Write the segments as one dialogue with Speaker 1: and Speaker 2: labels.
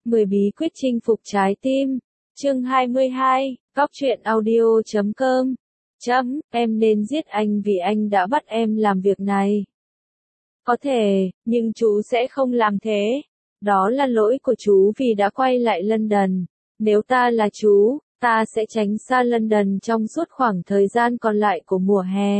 Speaker 1: 10 bí quyết chinh phục trái tim. Chương 22, Góc truyện audio.com. Em nên giết anh vì anh đã bắt em làm việc này. Có thể, nhưng chú sẽ không làm thế. Đó là lỗi của chú vì đã quay lại London. Nếu ta là chú, ta sẽ tránh xa London trong suốt khoảng thời gian còn lại của mùa hè.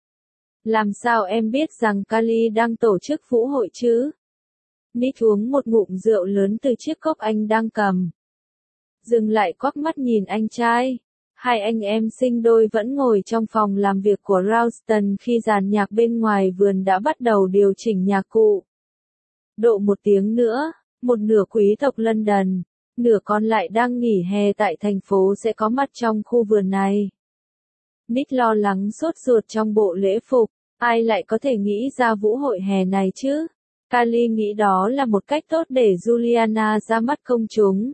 Speaker 1: Làm sao em biết rằng Kali đang tổ chức vũ hội chứ? Nick uống một ngụm rượu lớn từ chiếc cốc anh đang cầm. Dừng lại quắc mắt nhìn anh trai. Hai anh em sinh đôi vẫn ngồi trong phòng làm việc của Ralston khi dàn nhạc bên ngoài vườn đã bắt đầu điều chỉnh nhạc cụ. Độ một tiếng nữa, một nửa quý tộc London, nửa còn lại đang nghỉ hè tại thành phố sẽ có mặt trong khu vườn này. Nick lo lắng sốt ruột trong bộ lễ phục, ai lại có thể nghĩ ra vũ hội hè này chứ? Kali nghĩ đó là một cách tốt để Juliana ra mắt công chúng.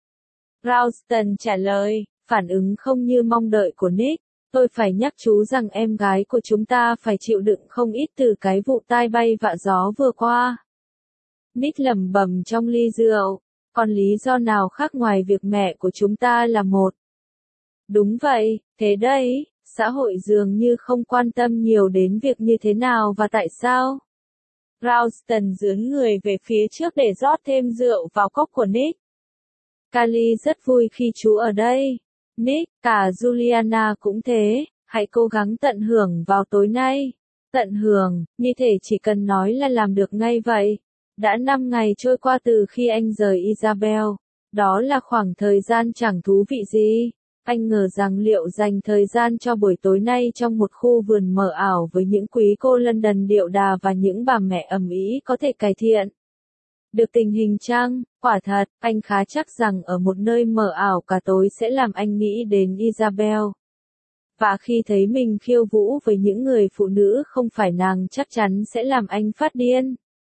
Speaker 1: Ralston trả lời, phản ứng không như mong đợi của Nick. Tôi phải nhắc chú rằng em gái của chúng ta phải chịu đựng không ít từ cái vụ tai bay vạ gió vừa qua. Nick lẩm bẩm trong ly rượu, còn lý do nào khác ngoài việc mẹ của chúng ta là một. Đúng vậy, thế đấy, xã hội dường như không quan tâm nhiều đến việc như thế nào và tại sao. Ralston dướn người về phía trước để rót thêm rượu vào cốc của Nick. Kali rất vui khi chú ở đây. Nick, cả Juliana cũng thế, hãy cố gắng tận hưởng vào tối nay. Tận hưởng, như thể chỉ cần nói là làm được ngay vậy. Đã 5 ngày trôi qua từ khi anh rời Isabel. Đó là khoảng thời gian chẳng thú vị gì. Anh ngờ rằng liệu dành thời gian cho buổi tối nay trong một khu vườn mờ ảo với những quý cô London điệu đà và những bà mẹ ầm ĩ có thể cải thiện được tình hình chăng? Quả thật, anh khá chắc rằng ở một nơi mờ ảo cả tối sẽ làm anh nghĩ đến Isabel. Và khi thấy mình khiêu vũ với những người phụ nữ không phải nàng chắc chắn sẽ làm anh phát điên.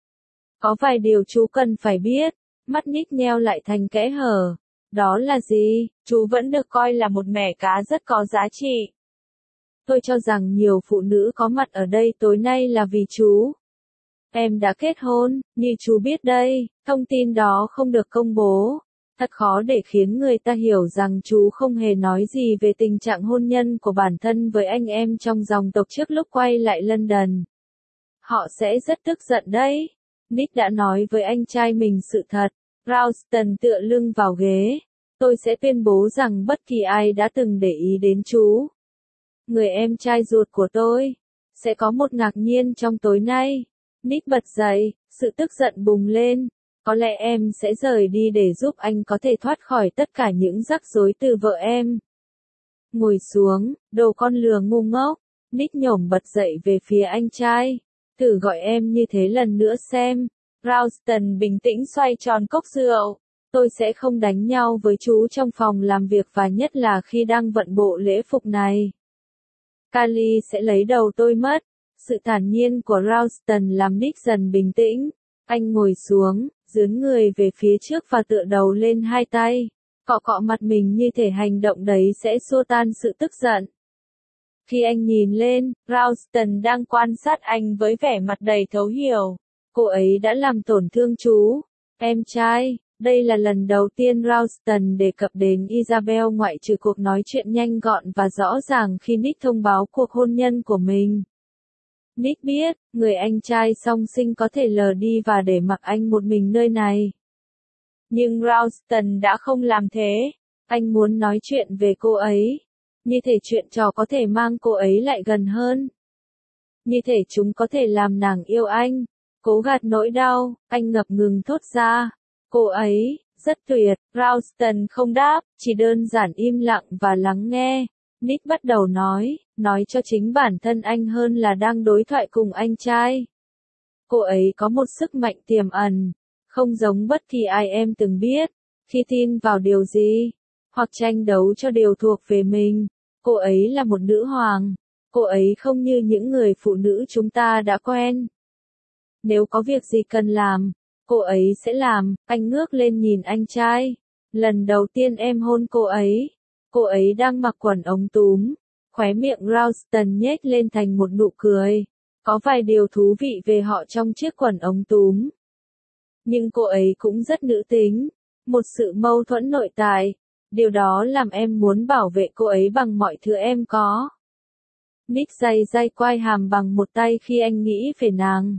Speaker 1: Có vài điều chú cần phải biết. Mắt Nick nheo lại thành kẽ hở. Đó là gì? Chú vẫn được coi là một mẻ cá rất có giá trị. Tôi cho rằng nhiều phụ nữ có mặt ở đây tối nay là vì chú. Em đã kết hôn, như chú biết đây, thông tin đó không được công bố. Thật khó để khiến người ta hiểu rằng chú không hề nói gì về tình trạng hôn nhân của bản thân với anh em trong dòng tộc trước lúc quay lại London. Họ sẽ rất tức giận đấy. Nick đã nói với anh trai mình sự thật. Ralston tựa lưng vào ghế. Tôi sẽ tuyên bố rằng bất kỳ ai đã từng để ý đến chú, người em trai ruột của tôi, sẽ có một ngạc nhiên trong tối nay. Nick bật dậy, sự tức giận bùng lên. Có lẽ em sẽ rời đi để giúp anh có thể thoát khỏi tất cả những rắc rối từ vợ em. Ngồi xuống, đồ con lừa ngu ngốc. Nick nhổm bật dậy về phía anh trai. Thử gọi em như thế lần nữa xem. Ralston bình tĩnh xoay tròn cốc rượu. Tôi sẽ không đánh nhau với chú trong phòng làm việc và nhất là khi đang vận bộ lễ phục này. Kali sẽ lấy đầu tôi mất. Sự thản nhiên của Ralston làm Nick dần bình tĩnh. Anh ngồi xuống, dướn người về phía trước và tựa đầu lên hai tay. Cọ cọ mặt mình như thể hành động đấy sẽ xua tan sự tức giận. Khi anh nhìn lên, Ralston đang quan sát anh với vẻ mặt đầy thấu hiểu. Cô ấy đã làm tổn thương chú. Em trai, đây là lần đầu tiên Ralston đề cập đến Isabel ngoại trừ cuộc nói chuyện nhanh gọn và rõ ràng khi Nick thông báo cuộc hôn nhân của mình. Nick biết, người anh trai song sinh có thể lờ đi và để mặc anh một mình nơi này. Nhưng Ralston đã không làm thế. Anh muốn nói chuyện về cô ấy. Như thể chuyện trò có thể mang cô ấy lại gần hơn. Như thể chúng có thể làm nàng yêu anh. Cố gạt nỗi đau, anh ngập ngừng thốt ra. Cô ấy, rất tuyệt. Ralston không đáp, chỉ đơn giản im lặng và lắng nghe. Nick bắt đầu nói cho chính bản thân anh hơn là đang đối thoại cùng anh trai. Cô ấy có một sức mạnh tiềm ẩn, không giống bất kỳ ai em từng biết. Khi tin vào điều gì, hoặc tranh đấu cho điều thuộc về mình, cô ấy là một nữ hoàng. Cô ấy không như những người phụ nữ chúng ta đã quen. Nếu có việc gì cần làm, cô ấy sẽ làm. Anh ngước lên nhìn anh trai. Lần đầu tiên em hôn cô ấy đang mặc quần ống túm. Khóe miệng Ralston nhếch lên thành một nụ cười. Có vài điều thú vị về họ trong chiếc quần ống túm. Nhưng cô ấy cũng rất nữ tính. một sự mâu thuẫn nội tại. Điều đó làm em muốn bảo vệ cô ấy bằng mọi thứ em có. Nick day day quai hàm bằng một tay khi anh nghĩ về nàng.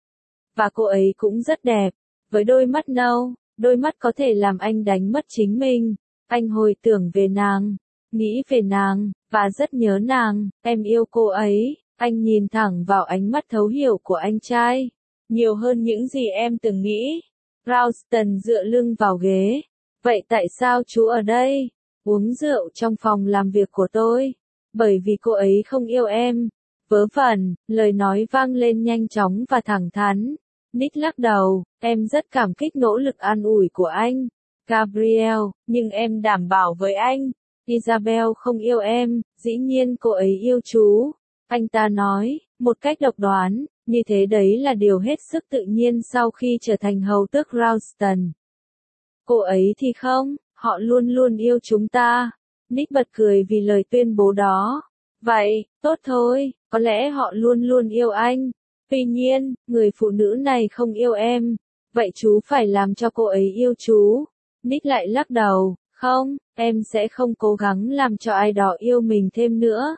Speaker 1: Và cô ấy cũng rất đẹp, với đôi mắt nâu, đôi mắt có thể làm anh đánh mất chính mình. Anh hồi tưởng về nàng, nghĩ về nàng, và rất nhớ nàng, em yêu cô ấy. Anh nhìn thẳng vào ánh mắt thấu hiểu của anh trai. Nhiều hơn những gì em từng nghĩ. Ralston dựa lưng vào ghế. Vậy tại sao chú ở đây? Uống rượu trong phòng làm việc của tôi. Bởi vì cô ấy không yêu em. Vớ vẩn, lời nói vang lên nhanh chóng và thẳng thắn. Nick lắc đầu, em rất cảm kích nỗ lực an ủi của anh. Gabriel, nhưng em đảm bảo với anh, Isabel không yêu em, dĩ nhiên cô ấy yêu chú. Anh ta nói, một cách độc đoán, như thế đấy là điều hết sức tự nhiên sau khi trở thành hầu tước Ralston. Cô ấy thì không, họ luôn luôn yêu chúng ta. Nick bật cười vì lời tuyên bố đó. Vậy, tốt thôi, có lẽ họ luôn luôn yêu anh. Tuy nhiên, người phụ nữ này không yêu em. Vậy chú phải làm cho cô ấy yêu chú. Nick lại lắc đầu, không, em sẽ không cố gắng làm cho ai đó yêu mình thêm nữa.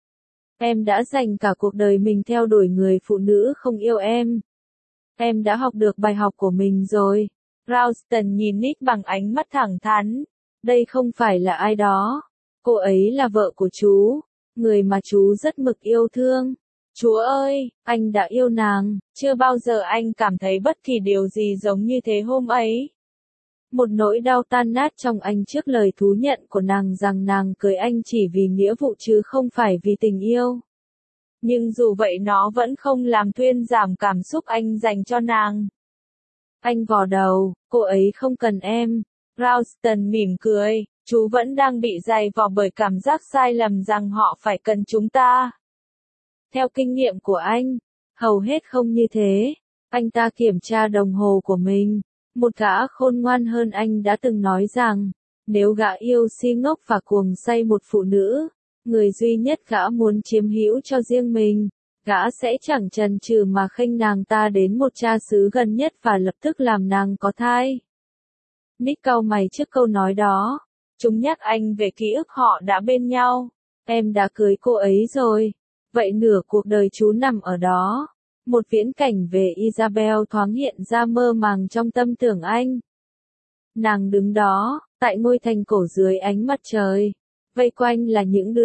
Speaker 1: Em đã dành cả cuộc đời mình theo đuổi người phụ nữ không yêu em. Em đã học được bài học của mình rồi. Ralston nhìn Nick bằng ánh mắt thẳng thắn. Đây không phải là ai đó. Cô ấy là vợ của chú. Người mà chú rất mực yêu thương. Chúa ơi, anh đã yêu nàng. Chưa bao giờ anh cảm thấy bất kỳ điều gì giống như thế hôm ấy. Một nỗi đau tan nát trong anh trước lời thú nhận của nàng rằng nàng cưới anh chỉ vì nghĩa vụ chứ không phải vì tình yêu. Nhưng dù vậy nó vẫn không làm thuyên giảm cảm xúc anh dành cho nàng. Anh vò đầu, cô ấy không cần em. Ralston mỉm cười, chú vẫn đang bị dày vò bởi cảm giác sai lầm rằng họ phải cần chúng ta. Theo kinh nghiệm của anh, hầu hết không như thế. Anh ta kiểm tra đồng hồ của mình. Một gã khôn ngoan hơn anh đã từng nói rằng, nếu gã yêu si ngốc và cuồng say một phụ nữ, người duy nhất gã muốn chiếm hữu cho riêng mình, gã sẽ chẳng chần chừ mà khênh nàng ta đến một cha xứ gần nhất và lập tức làm nàng có thai. Nick cau mày trước câu nói đó. Chúng nhắc anh về ký ức họ đã bên nhau. Em đã cưới cô ấy rồi. Vậy nửa cuộc đời chú nằm ở đó. Một viễn cảnh về Isabel thoáng hiện ra mơ màng trong tâm tưởng anh. Nàng đứng đó, tại ngôi thành cổ dưới ánh mặt trời. Vây quanh là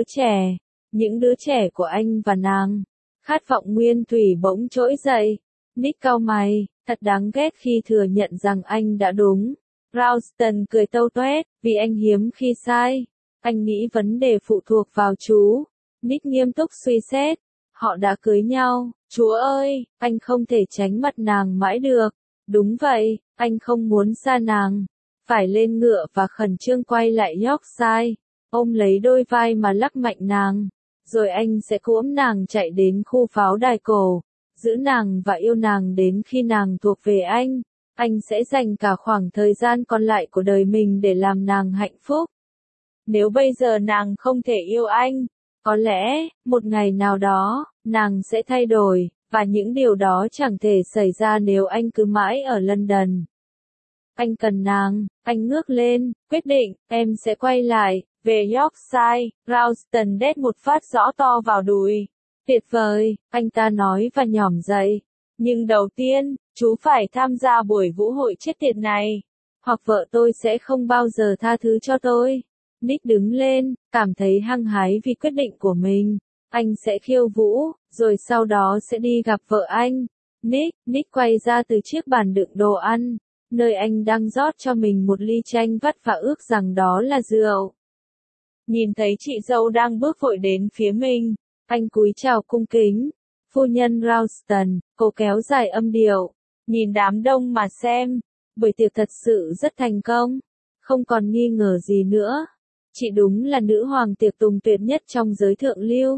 Speaker 1: những đứa trẻ của anh và nàng. Khát vọng nguyên thủy bỗng trỗi dậy. Nick cau mày, thật đáng ghét khi thừa nhận rằng anh đã đúng. Ralston cười tâu toét, vì anh hiếm khi sai. Anh nghĩ vấn đề phụ thuộc vào chú. Nick nghiêm túc suy xét. Họ đã cưới nhau, Chúa ơi, anh không thể tránh mặt nàng mãi được. Đúng vậy, anh không muốn xa nàng. Phải lên ngựa và khẩn trương quay lại Yorkshire, ôm lấy đôi vai mà lắc mạnh nàng. Rồi anh sẽ cuỗm nàng chạy đến khu pháo đài cổ, giữ nàng và yêu nàng đến khi nàng thuộc về anh. Anh sẽ dành cả khoảng thời gian còn lại của đời mình để làm nàng hạnh phúc. Nếu bây giờ nàng không thể yêu anh, có lẽ, một ngày nào đó, nàng sẽ thay đổi, và những điều đó chẳng thể xảy ra nếu anh cứ mãi ở London. Anh cần nàng, anh ngước lên, quyết định, em sẽ quay lại, về Yorkshire. Ralston đét một phát rõ to vào đùi. Tuyệt vời, anh ta nói và nhỏm dậy. Nhưng đầu tiên, chú phải tham gia buổi vũ hội chết tiệt này. Hoặc vợ tôi sẽ không bao giờ tha thứ cho tôi. Nick đứng lên, cảm thấy hăng hái vì quyết định của mình. Anh sẽ khiêu vũ, rồi sau đó sẽ đi gặp vợ anh. Nick quay ra từ chiếc bàn đựng đồ ăn, nơi anh đang rót cho mình một ly chanh vắt và ước rằng đó là rượu. Nhìn thấy chị dâu đang bước vội đến phía mình, anh cúi chào cung kính. Phu nhân Ralston, cô kéo dài âm điệu. Nhìn đám đông mà xem. Buổi tiệc thật sự rất thành công. Không còn nghi ngờ gì nữa. Chị đúng là nữ hoàng tiệc tùng tuyệt nhất trong giới thượng lưu.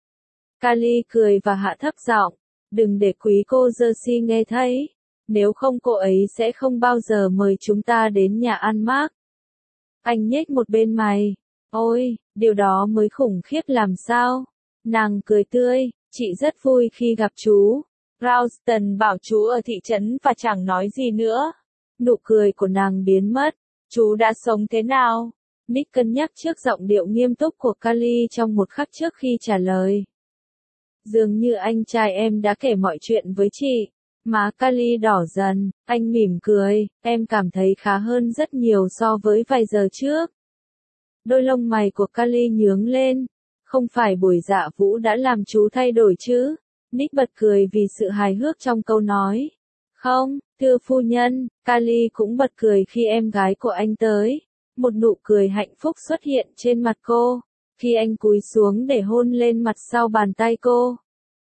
Speaker 1: Kali cười và hạ thấp giọng. Đừng để quý cô Jersey nghe thấy. Nếu không cô ấy sẽ không bao giờ mời chúng ta đến nhà ăn Mark. Anh nhếch một bên mày. Ôi, điều đó mới khủng khiếp làm sao. Nàng cười tươi. Chị rất vui khi gặp chú. Ralston bảo chú ở thị trấn và chẳng nói gì nữa. Nụ cười của nàng biến mất. Chú đã sống thế nào? Nick cân nhắc trước giọng điệu nghiêm túc của Kali trong một khắc trước khi trả lời. Dường như anh trai em đã kể mọi chuyện với chị. Má Kali đỏ dần, anh mỉm cười, em cảm thấy khá hơn rất nhiều so với vài giờ trước. Đôi lông mày của Kali nhướng lên. Không phải buổi dạ vũ đã làm chú thay đổi chứ? Nick bật cười vì sự hài hước trong câu nói. Không, thưa phu nhân, Kali cũng bật cười khi em gái của anh tới. Một nụ cười hạnh phúc xuất hiện trên mặt cô, khi anh cúi xuống để hôn lên mặt sau bàn tay cô.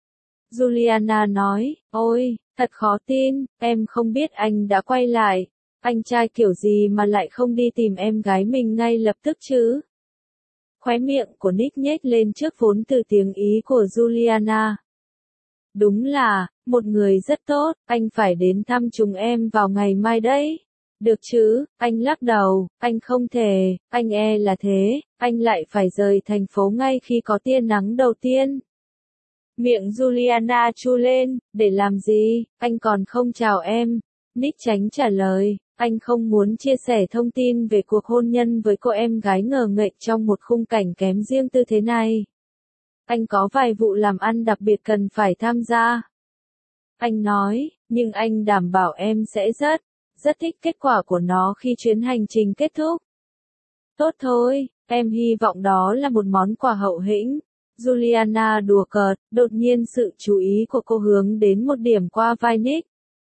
Speaker 1: Juliana nói, ôi, thật khó tin, em không biết anh đã quay lại. Anh trai kiểu gì mà lại không đi tìm em gái mình ngay lập tức chứ? Khóe miệng của Nick nhếch lên trước vốn từ tiếng Ý của Juliana. Đúng là, một người rất tốt, anh phải đến thăm chúng em vào ngày mai đấy. Được chứ, anh lắc đầu, anh không thể, anh e là thế, anh lại phải rời thành phố ngay khi có tia nắng đầu tiên. Miệng Juliana chu lên, để làm gì, anh còn không chào em. Nick tránh trả lời, anh không muốn chia sẻ thông tin về cuộc hôn nhân với cô em gái ngờ nghệch trong một khung cảnh kém riêng tư thế này. Anh có vài vụ làm ăn đặc biệt cần phải tham gia. Anh nói, nhưng anh đảm bảo em sẽ rất thích kết quả của nó khi chuyến hành trình kết thúc. Tốt thôi, em hy vọng đó là một món quà hậu hĩnh. Juliana đùa cợt, đột nhiên sự chú ý của cô hướng đến một điểm qua vai Nick.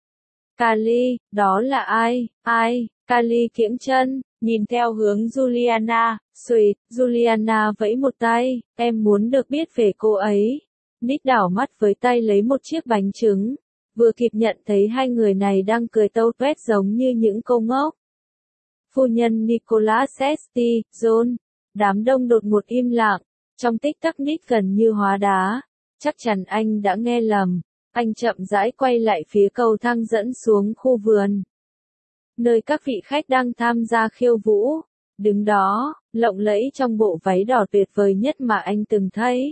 Speaker 1: Kali, đó là ai? Ai? Kali kiễng chân, nhìn theo hướng Juliana, Sweet, Juliana vẫy một tay, em muốn được biết về cô ấy. Nick đảo mắt với tay lấy một chiếc bánh trứng, vừa kịp nhận thấy hai người này đang cười tâu tuét giống như những cô ngốc. Phu nhân Nicholas St. John, đám đông đột ngột im lặng, trong tích tắc Nick gần như hóa đá, chắc chắn anh đã nghe lầm. Anh chậm rãi quay lại phía cầu thang dẫn xuống khu vườn, nơi các vị khách đang tham gia khiêu vũ, đứng đó, lộng lẫy trong bộ váy đỏ tuyệt vời nhất mà anh từng thấy.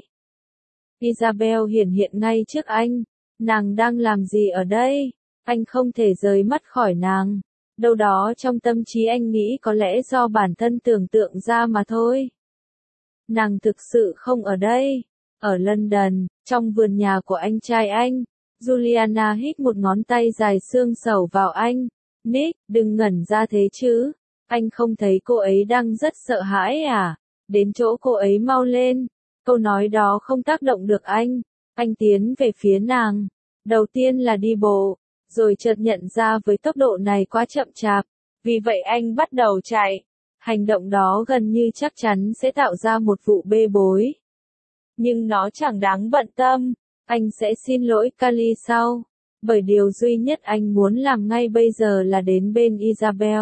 Speaker 1: Isabel hiển hiện ngay trước anh, nàng đang làm gì ở đây? Anh không thể rời mắt khỏi nàng, đâu đó trong tâm trí anh nghĩ có lẽ do bản thân tưởng tượng ra mà thôi. Nàng thực sự không ở đây, ở London, trong vườn nhà của anh trai anh. Juliana hít một ngón tay dài xương sầu vào anh. Nick, đừng ngẩn ra thế chứ. Anh không thấy cô ấy đang rất sợ hãi à? Đến chỗ cô ấy mau lên. Câu nói đó không tác động được anh. Anh tiến về phía nàng. Đầu tiên là đi bộ, rồi chợt nhận ra với tốc độ này quá chậm chạp. Vì vậy anh bắt đầu chạy. Hành động đó gần như chắc chắn sẽ tạo ra một vụ bê bối. Nhưng nó chẳng đáng bận tâm. Anh sẽ xin lỗi Kali sau, bởi điều duy nhất anh muốn làm ngay bây giờ là đến bên Isabel.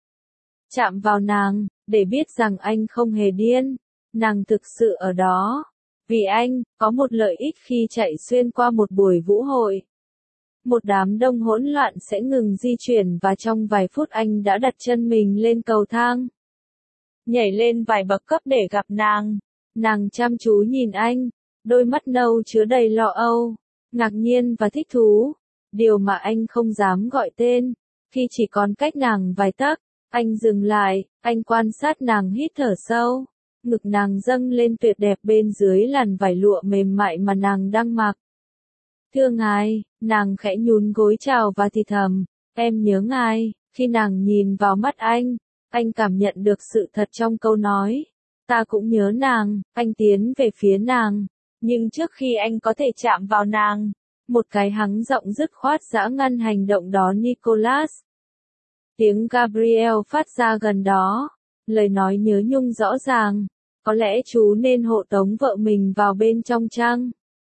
Speaker 1: Chạm vào nàng, để biết rằng anh không hề điên, nàng thực sự ở đó. Vì anh, có một lợi ích khi chạy xuyên qua một buổi vũ hội. Một đám đông hỗn loạn sẽ ngừng di chuyển và trong vài phút anh đã đặt chân mình lên cầu thang. Nhảy lên vài bậc cấp để gặp nàng. Nàng chăm chú nhìn anh. Đôi mắt nâu chứa đầy lo âu, ngạc nhiên và thích thú, điều mà anh không dám gọi tên. Khi chỉ còn cách nàng vài tấc, anh dừng lại, anh quan sát nàng hít thở sâu, ngực nàng dâng lên tuyệt đẹp bên dưới làn vải lụa mềm mại mà nàng đang mặc. Thưa ngài, nàng khẽ nhún gối chào và thì thầm, em nhớ ngài. Khi nàng nhìn vào mắt anh cảm nhận được sự thật trong câu nói. Ta cũng nhớ nàng, anh tiến về phía nàng. Nhưng trước khi anh có thể chạm vào nàng, một cái hắng giọng dứt khoát giã ngăn hành động đó Nicholas. Tiếng Gabriel phát ra gần đó, lời nói nhớ nhung rõ ràng, có lẽ chú nên hộ tống vợ mình vào bên trong chăng?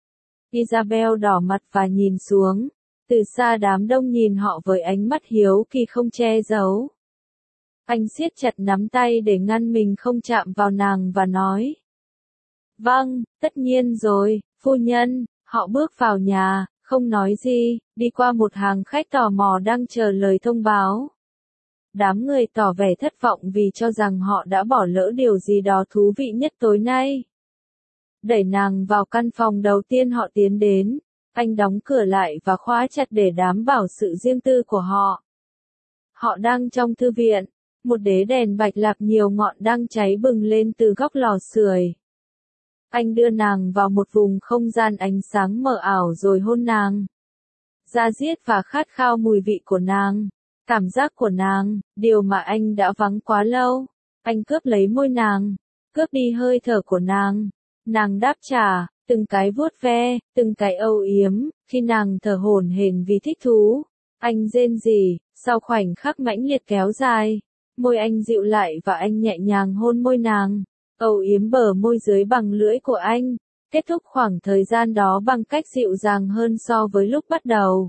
Speaker 1: Isabel đỏ mặt và nhìn xuống, từ xa đám đông nhìn họ với ánh mắt hiếu kỳ không che giấu. Anh siết chặt nắm tay để ngăn mình không chạm vào nàng và nói. Vâng, tất nhiên rồi, phu nhân. Họ bước vào nhà, không nói gì, đi qua một hàng khách tò mò đang chờ lời thông báo. Đám người tỏ vẻ thất vọng vì cho rằng họ đã bỏ lỡ điều gì đó thú vị nhất tối nay. Đẩy nàng vào căn phòng đầu tiên họ tiến đến, anh đóng cửa lại và khóa chặt để đảm bảo sự riêng tư của họ. Họ đang trong thư viện, Một đế đèn bạch lạp nhiều ngọn đang cháy bừng lên từ góc lò sưởi. Anh đưa nàng vào một vùng không gian ánh sáng mờ ảo rồi hôn nàng. Da diết và khát khao mùi vị của nàng. Cảm giác của nàng, điều mà anh đã vắng quá lâu. Anh cướp lấy môi nàng, cướp đi hơi thở của nàng. Nàng đáp trả, từng cái vuốt ve, từng cái âu yếm, khi nàng thở hổn hển vì thích thú. Anh rên rỉ, sau khoảnh khắc mãnh liệt kéo dài. Môi anh dịu lại và anh nhẹ nhàng hôn môi nàng. Âu yếm bờ môi dưới bằng lưỡi của anh. Kết thúc khoảng thời gian đó bằng cách dịu dàng hơn so với lúc bắt đầu.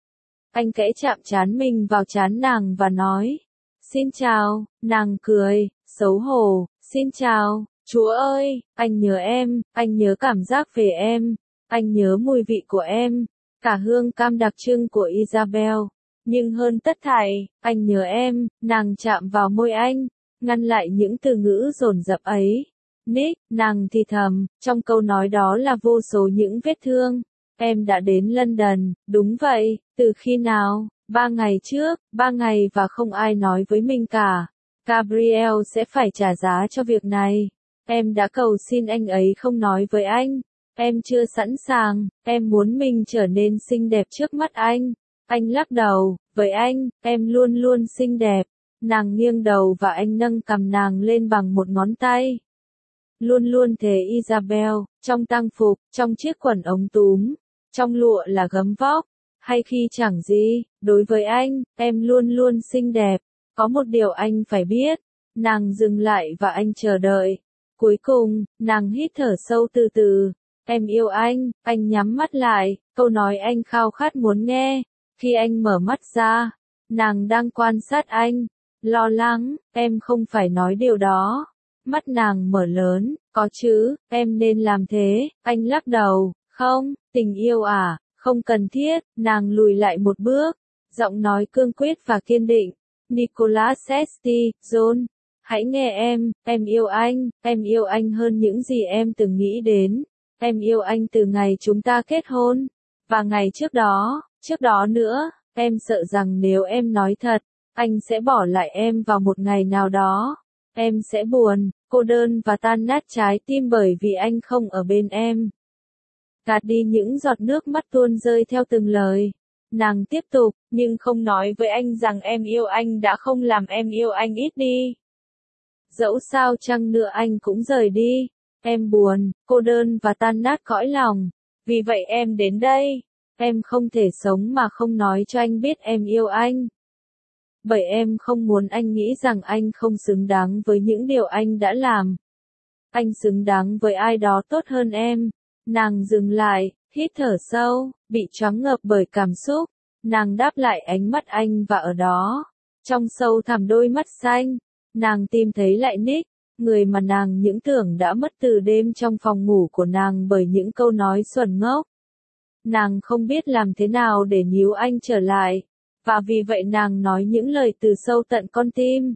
Speaker 1: Anh kẽ chạm trán mình vào trán nàng và nói, xin chào, nàng cười, xấu hổ, xin chào, Chúa ơi, anh nhớ em, anh nhớ cảm giác về em, anh nhớ mùi vị của em, cả hương cam đặc trưng của Isabel. Nhưng hơn tất thảy, anh nhớ em, nàng chạm vào môi anh, ngăn lại những từ ngữ dồn dập ấy. Nick, nàng thì thầm, trong câu nói đó là vô số những vết thương. Em đã đến London, đúng vậy, từ khi nào? 3 ngày trước, 3 ngày và không ai nói với mình cả. Gabriel sẽ phải trả giá cho việc này. Em đã cầu xin anh ấy không nói với anh. Em chưa sẵn sàng, em muốn mình trở nên xinh đẹp trước mắt anh. Anh lắc đầu, với anh, em luôn luôn xinh đẹp. Nàng nghiêng đầu và anh nâng cằm nàng lên bằng một ngón tay. Luôn luôn thế Isabel, trong tang phục, trong chiếc quần ống túm, trong lụa là gấm vóc, hay khi chẳng gì, đối với anh, em luôn luôn xinh đẹp. Có một điều anh phải biết. Nàng dừng lại và anh chờ đợi. Cuối cùng, nàng hít thở sâu từ từ. Em yêu anh nhắm mắt lại, câu nói anh khao khát muốn nghe. Khi anh mở mắt ra, nàng đang quan sát anh, lo lắng, em không phải nói điều đó. Mắt nàng mở lớn, có chứ, em nên làm thế, anh lắc đầu, không, tình yêu à, không cần thiết, nàng lùi lại một bước, giọng nói cương quyết và kiên định. Nicholas Sesti, John, hãy nghe em yêu anh hơn những gì em từng nghĩ đến. Em yêu anh từ ngày chúng ta kết hôn, và ngày trước đó nữa, em sợ rằng nếu em nói thật, anh sẽ bỏ lại em vào một ngày nào đó. Em sẽ buồn, cô đơn và tan nát trái tim bởi vì anh không ở bên em. Gạt đi những giọt nước mắt tuôn rơi theo từng lời. Nàng tiếp tục, nhưng không nói với anh rằng em yêu anh đã không làm em yêu anh ít đi. Dẫu sao chăng nữa anh cũng rời đi. Em buồn, cô đơn và tan nát cõi lòng. Vì vậy em đến đây. Em không thể sống mà không nói cho anh biết em yêu anh. Bởi em không muốn anh nghĩ rằng anh không xứng đáng với những điều anh đã làm. Anh xứng đáng với ai đó tốt hơn em. Nàng dừng lại, hít thở sâu, bị choáng ngợp bởi cảm xúc. Nàng đáp lại ánh mắt anh và ở đó, trong sâu thẳm đôi mắt xanh, nàng tìm thấy lại Nick, người mà nàng những tưởng đã mất từ đêm trong phòng ngủ của nàng bởi những câu nói xuẩn ngốc. Nàng không biết làm thế nào để níu anh trở lại, và vì vậy nàng nói những lời từ sâu tận con tim.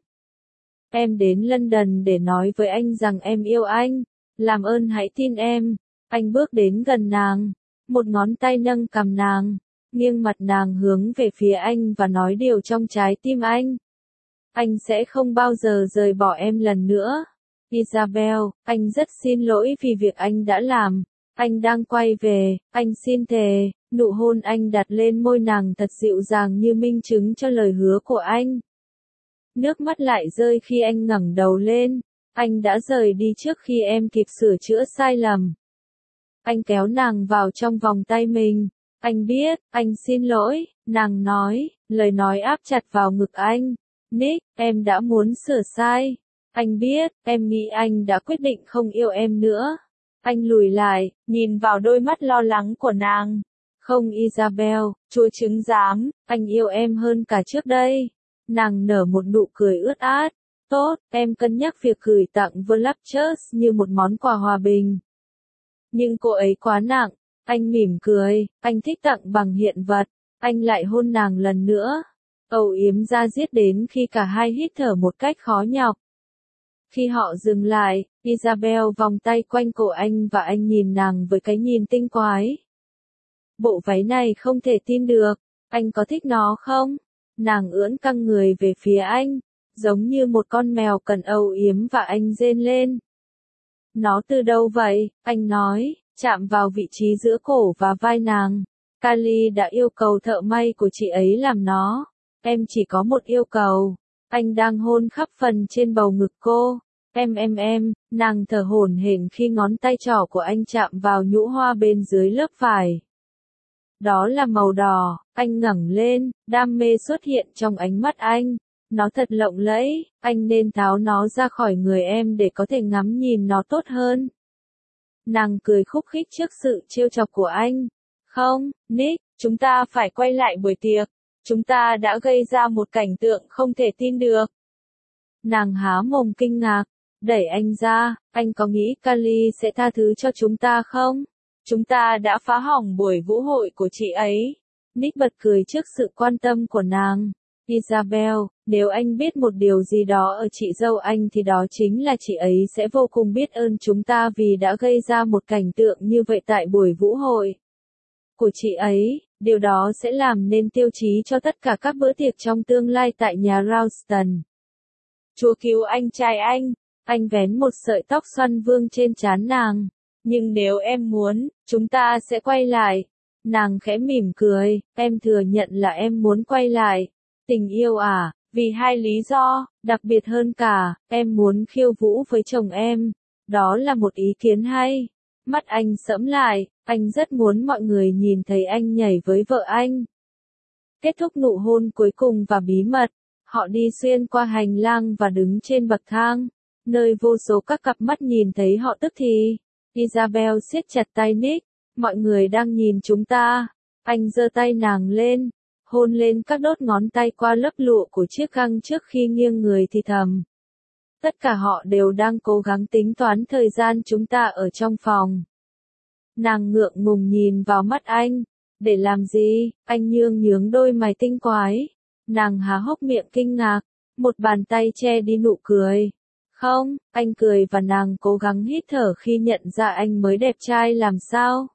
Speaker 1: Em đến London để nói với anh rằng em yêu anh, làm ơn hãy tin em. Anh bước đến gần nàng, một ngón tay nâng cằm nàng, nghiêng mặt nàng hướng về phía anh và nói điều trong trái tim anh. Anh sẽ không bao giờ rời bỏ em lần nữa. Isabel, anh rất xin lỗi vì việc anh đã làm. Anh đang quay về, anh xin thề. Nụ hôn anh đặt lên môi nàng thật dịu dàng như minh chứng cho lời hứa của anh. Nước mắt lại rơi khi anh ngẩng đầu lên. Anh đã rời đi trước khi em kịp sửa chữa sai lầm. Anh kéo nàng vào trong vòng tay mình. Anh biết, anh xin lỗi, nàng nói, lời nói áp chặt vào ngực anh. Nick, em đã muốn sửa sai. Anh biết, em nghĩ anh đã quyết định không yêu em nữa. Anh lùi lại, nhìn vào đôi mắt lo lắng của nàng. Không Isabel, Chúa chứng giám, anh yêu em hơn cả trước đây. Nàng nở một nụ cười ướt át. Tốt, em cân nhắc việc gửi tặng Voluptuous như một món quà hòa bình. Nhưng cô ấy quá nặng. Anh mỉm cười, anh thích tặng bằng hiện vật. Anh lại hôn nàng lần nữa. Âu yếm da diết đến khi cả hai hít thở một cách khó nhọc. Khi họ dừng lại, Isabel vòng tay quanh cổ anh và anh nhìn nàng với cái nhìn tinh quái. Bộ váy này không thể tin được, anh có thích nó không? Nàng ưỡn căng người về phía anh, giống như một con mèo cần âu yếm và anh rên lên. Nó từ đâu vậy? Anh nói, chạm vào vị trí giữa cổ và vai nàng. Kali đã yêu cầu thợ may của chị ấy làm nó. Em chỉ có một yêu cầu. Anh đang hôn khắp phần trên bầu ngực cô. Nàng thở hổn hển khi ngón tay trỏ của anh chạm vào nhũ hoa bên dưới lớp vải. Đó là màu đỏ, anh ngẩng lên, đam mê xuất hiện trong ánh mắt anh. Nó thật lộng lẫy, anh nên tháo nó ra khỏi người em để có thể ngắm nhìn nó tốt hơn. Nàng cười khúc khích trước sự trêu chọc của anh. Không, Nick, chúng ta phải quay lại buổi tiệc. Chúng ta đã gây ra một cảnh tượng không thể tin được. Nàng há mồm kinh ngạc, đẩy anh ra, anh có nghĩ Kali sẽ tha thứ cho chúng ta không? Chúng ta đã phá hỏng buổi vũ hội của chị ấy. Nick bật cười trước sự quan tâm của nàng. Isabel, nếu anh biết một điều gì đó ở chị dâu anh thì đó chính là chị ấy sẽ vô cùng biết ơn chúng ta vì đã gây ra một cảnh tượng như vậy tại buổi vũ hội của chị ấy. Điều đó sẽ làm nên tiêu chí cho tất cả các bữa tiệc trong tương lai tại nhà Ralston. Chúa cứu anh trai anh vén một sợi tóc xoăn vương trên trán nàng. Nhưng nếu em muốn, chúng ta sẽ quay lại. Nàng khẽ mỉm cười, em thừa nhận là em muốn quay lại. Tình yêu à, vì hai lý do, đặc biệt hơn cả, em muốn khiêu vũ với chồng em. Đó là một ý kiến hay. Mắt anh sẫm lại, anh rất muốn mọi người nhìn thấy anh nhảy với vợ anh. Kết thúc nụ hôn cuối cùng và bí mật, họ đi xuyên qua hành lang và đứng trên bậc thang, nơi vô số các cặp mắt nhìn thấy họ tức thì. Isabel siết chặt tay Nick, mọi người đang nhìn chúng ta. Anh giơ tay nàng lên, hôn lên các đốt ngón tay qua lớp lụa của chiếc găng trước khi nghiêng người thì thầm. Tất cả họ đều đang cố gắng tính toán thời gian chúng ta ở trong phòng. Nàng ngượng ngùng nhìn vào mắt anh. Để làm gì? Anh nhướng đôi mày tinh quái. Nàng há hốc miệng kinh ngạc. Một bàn tay che đi nụ cười. Không, anh cười và nàng cố gắng hít thở khi nhận ra anh mới đẹp trai làm sao.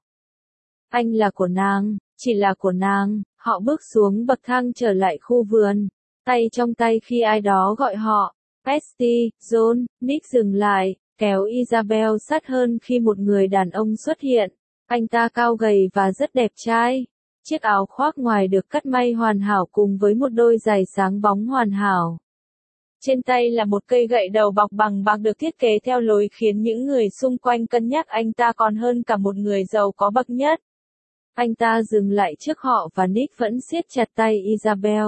Speaker 1: Anh là của nàng, chỉ là của nàng. Họ bước xuống bậc thang trở lại khu vườn. Tay trong tay khi ai đó gọi họ. Pesty, John, Nick dừng lại, kéo Isabel sát hơn khi một người đàn ông xuất hiện. Anh ta cao gầy và rất đẹp trai. Chiếc áo khoác ngoài được cắt may hoàn hảo cùng với một đôi giày sáng bóng hoàn hảo. Trên tay là một cây gậy đầu bọc bằng bạc được thiết kế theo lối khiến những người xung quanh cân nhắc anh ta còn hơn cả một người giàu có bậc nhất. Anh ta dừng lại trước họ và Nick vẫn siết chặt tay Isabel.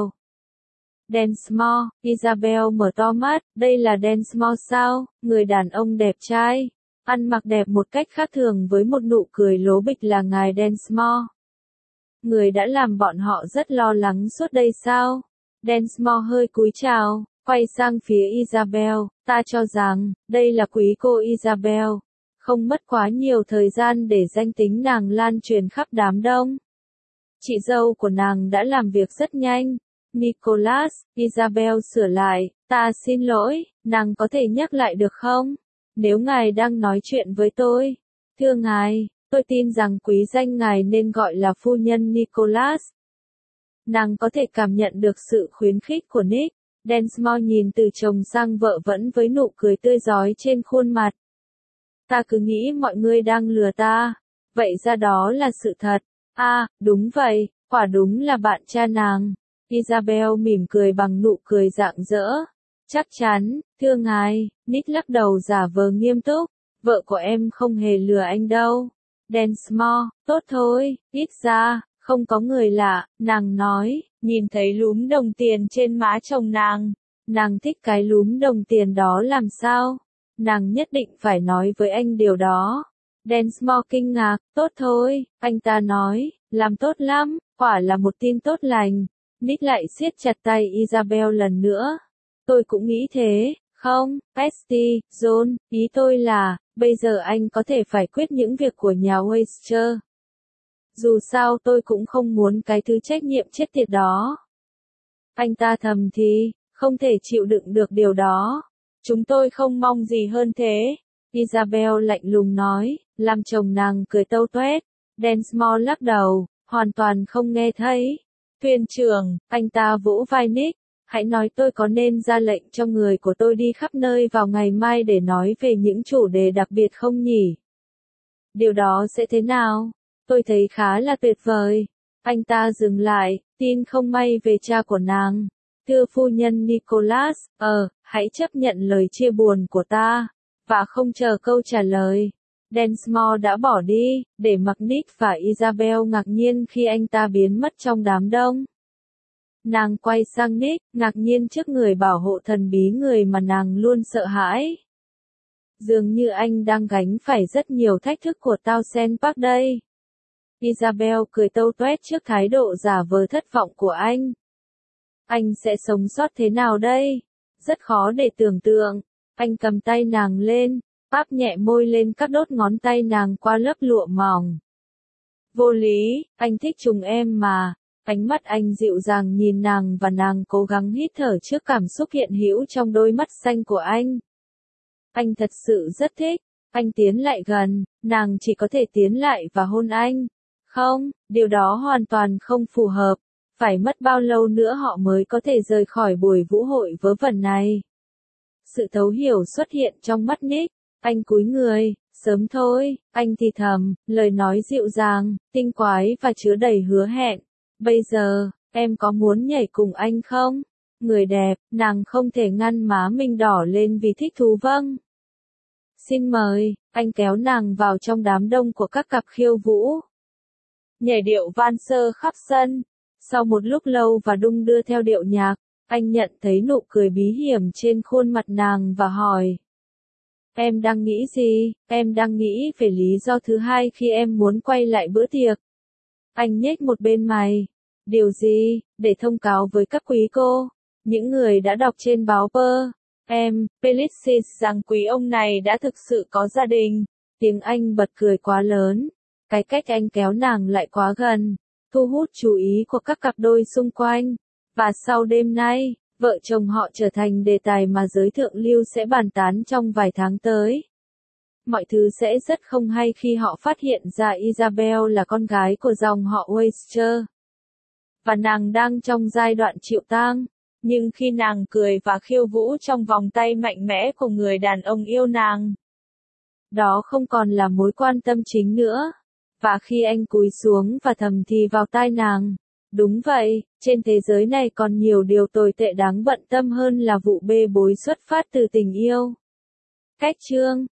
Speaker 1: Densmore, Isabel mở to mắt, đây là Densmore sao, người đàn ông đẹp trai, ăn mặc đẹp một cách khác thường với một nụ cười lố bịch là ngài Densmore. Người đã làm bọn họ rất lo lắng suốt đây sao? Densmore hơi cúi chào, quay sang phía Isabel, ta cho rằng, đây là quý cô Isabel. Không mất quá nhiều thời gian để danh tính nàng lan truyền khắp đám đông. Chị dâu của nàng đã làm việc rất nhanh. Nicholas, Isabel sửa lại, ta xin lỗi, nàng có thể nhắc lại được không? Nếu ngài đang nói chuyện với tôi. Thưa ngài, tôi tin rằng quý danh ngài nên gọi là phu nhân Nicholas. Nàng có thể cảm nhận được sự khuyến khích của Nick. Densmore nhìn từ chồng sang vợ vẫn với nụ cười tươi rói trên khuôn mặt. Ta cứ nghĩ mọi người đang lừa ta. Vậy ra đó là sự thật. Đúng vậy, quả đúng là bạn cha nàng. Isabel mỉm cười bằng nụ cười rạng rỡ. Chắc chắn, thưa ngài, Nick lắc đầu giả vờ nghiêm túc. Vợ của em không hề lừa anh đâu. Densmore, tốt thôi, ít ra, không có người lạ, nàng nói, nhìn thấy lúm đồng tiền trên má chồng nàng. Nàng thích cái lúm đồng tiền đó làm sao? Nàng nhất định phải nói với anh điều đó. Densmore kinh ngạc, tốt thôi, anh ta nói, làm tốt lắm, quả là một tin tốt lành. Nick lại siết chặt tay Isabel lần nữa. Tôi cũng nghĩ thế, không, Pesty, John, ý tôi là, bây giờ anh có thể phải quyết những việc của nhà Webster. Dù sao tôi cũng không muốn cái thứ trách nhiệm chết tiệt đó. Anh ta thầm thì, không thể chịu đựng được điều đó. Chúng tôi không mong gì hơn thế. Isabel lạnh lùng nói, làm chồng nàng cười tâu tuét. Densmore lắc đầu, hoàn toàn không nghe thấy. Thuyền trưởng, anh ta vỗ vai Nick. Hãy nói tôi có nên ra lệnh cho người của tôi đi khắp nơi vào ngày mai để nói về những chủ đề đặc biệt không nhỉ? Điều đó sẽ thế nào? Tôi thấy khá là tuyệt vời. Anh ta dừng lại, tin không may về cha của nàng. Thưa phu nhân Nicholas, hãy chấp nhận lời chia buồn của ta. Và không chờ câu trả lời. Densmore đã bỏ đi, để mặc Nick và Isabel ngạc nhiên khi anh ta biến mất trong đám đông. Nàng quay sang Nick, ngạc nhiên trước người bảo hộ thần bí người mà nàng luôn sợ hãi. Dường như anh đang gánh phải rất nhiều thách thức của Townsend Park đây. Isabel cười tâu toét trước thái độ giả vờ thất vọng của anh. Anh sẽ sống sót thế nào đây? Rất khó để tưởng tượng. Anh cầm tay nàng lên, áp nhẹ môi lên các đốt ngón tay nàng qua lớp lụa mỏng. Vô lý, anh thích chúng em mà. Ánh mắt anh dịu dàng nhìn nàng và nàng cố gắng hít thở trước cảm xúc hiện hữu trong đôi mắt xanh của anh. Anh thật sự rất thích. Anh tiến lại gần, nàng chỉ có thể tiến lại và hôn anh. Không, điều đó hoàn toàn không phù hợp. Phải mất bao lâu nữa họ mới có thể rời khỏi buổi vũ hội vớ vẩn này? Sự thấu hiểu xuất hiện trong mắt Nick. Anh cúi người, sớm thôi, anh thì thầm, lời nói dịu dàng, tinh quái và chứa đầy hứa hẹn. Bây giờ, em có muốn nhảy cùng anh không? Người đẹp, nàng không thể ngăn má mình đỏ lên vì thích thú vâng. Xin mời, anh kéo nàng vào trong đám đông của các cặp khiêu vũ. Nhảy điệu valser khắp sân. Sau một lúc lâu và đung đưa theo điệu nhạc, anh nhận thấy nụ cười bí hiểm trên khuôn mặt nàng và hỏi. Em đang nghĩ gì? Em đang nghĩ về lý do thứ hai khi em muốn quay lại bữa tiệc. Anh nhếch một bên mày. Điều gì? Để thông cáo với các quý cô, những người đã đọc trên báo Pellicis rằng quý ông này đã thực sự có gia đình. Tiếng Anh bật cười quá lớn. Cái cách anh kéo nàng lại quá gần, thu hút chú ý của các cặp đôi xung quanh. Và sau đêm nay, vợ chồng họ trở thành đề tài mà giới thượng lưu sẽ bàn tán trong vài tháng tới. Mọi thứ sẽ rất không hay khi họ phát hiện ra Isabel là con gái của dòng họ Webster. Và nàng đang trong giai đoạn chịu tang. Nhưng khi nàng cười và khiêu vũ trong vòng tay mạnh mẽ của người đàn ông yêu nàng, đó không còn là mối quan tâm chính nữa. Và khi anh cúi xuống và thầm thì vào tai nàng, đúng vậy, trên thế giới này còn nhiều điều tồi tệ đáng bận tâm hơn là vụ bê bối xuất phát từ tình yêu. Cách chương